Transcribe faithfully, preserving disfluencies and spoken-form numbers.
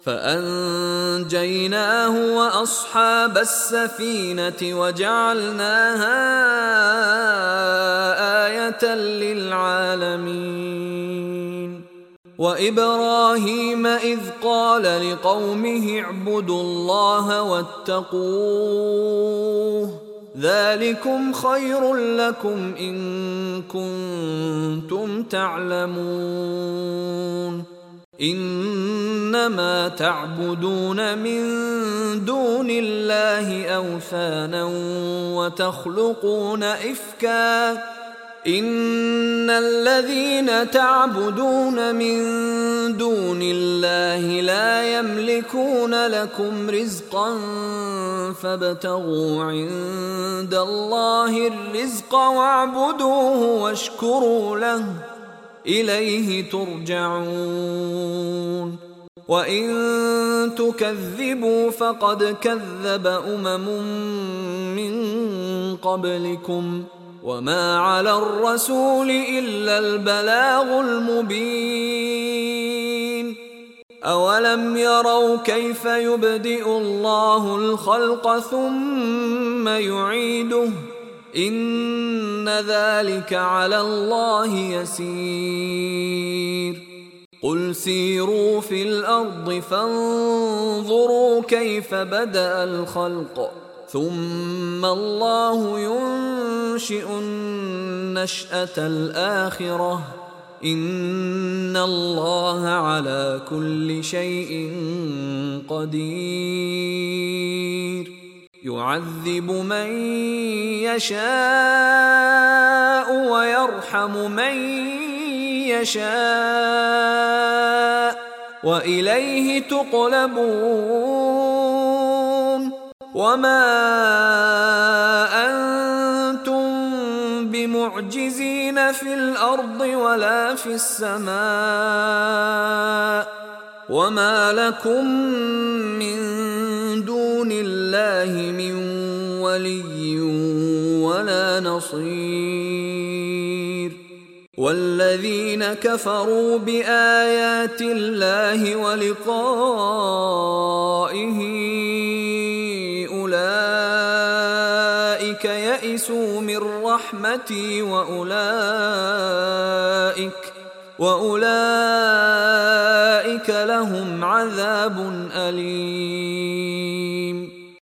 فأنجيناه وأصحاب السفينة وجعلناها آية للعالمين. وإبراهيم إذ قال لقومه اعبدوا الله واتقوه ذلكم خير لكم إن كنتم تعلمون. إنما تعبدون من دون الله أوثانا وتخلقون إفكا إن الذين تعبدون من دون الله لا يملكون لكم رزقا فابتغوا عند الله الرزق واعبدوه واشكروا له إليه ترجعون. وإن تكذبوا فقد كذب أمم من قبلكم وما على الرسول إلا البلاغ المبين. أولم يروا كيف يبدئ الله الخلق ثم يعيده إن ذلك على الله يسير. قل سيروا في الأرض فانظروا كيف بدأ الخلق ثم الله ينشئ النشأة الآخرة إن الله على كل شيء قدير. يعذب من يشاء ويرحم من يشاء وإليه تقلبون. وما أنتم بمعجزين في الأرض ولا في السماء وما لكم من دون الله من ولي ولا نصير. والذين كفروا بآيات الله ولقائه أولئك يئسوا من رحمتي وأولئك وأولئك لهم عذاب أليم.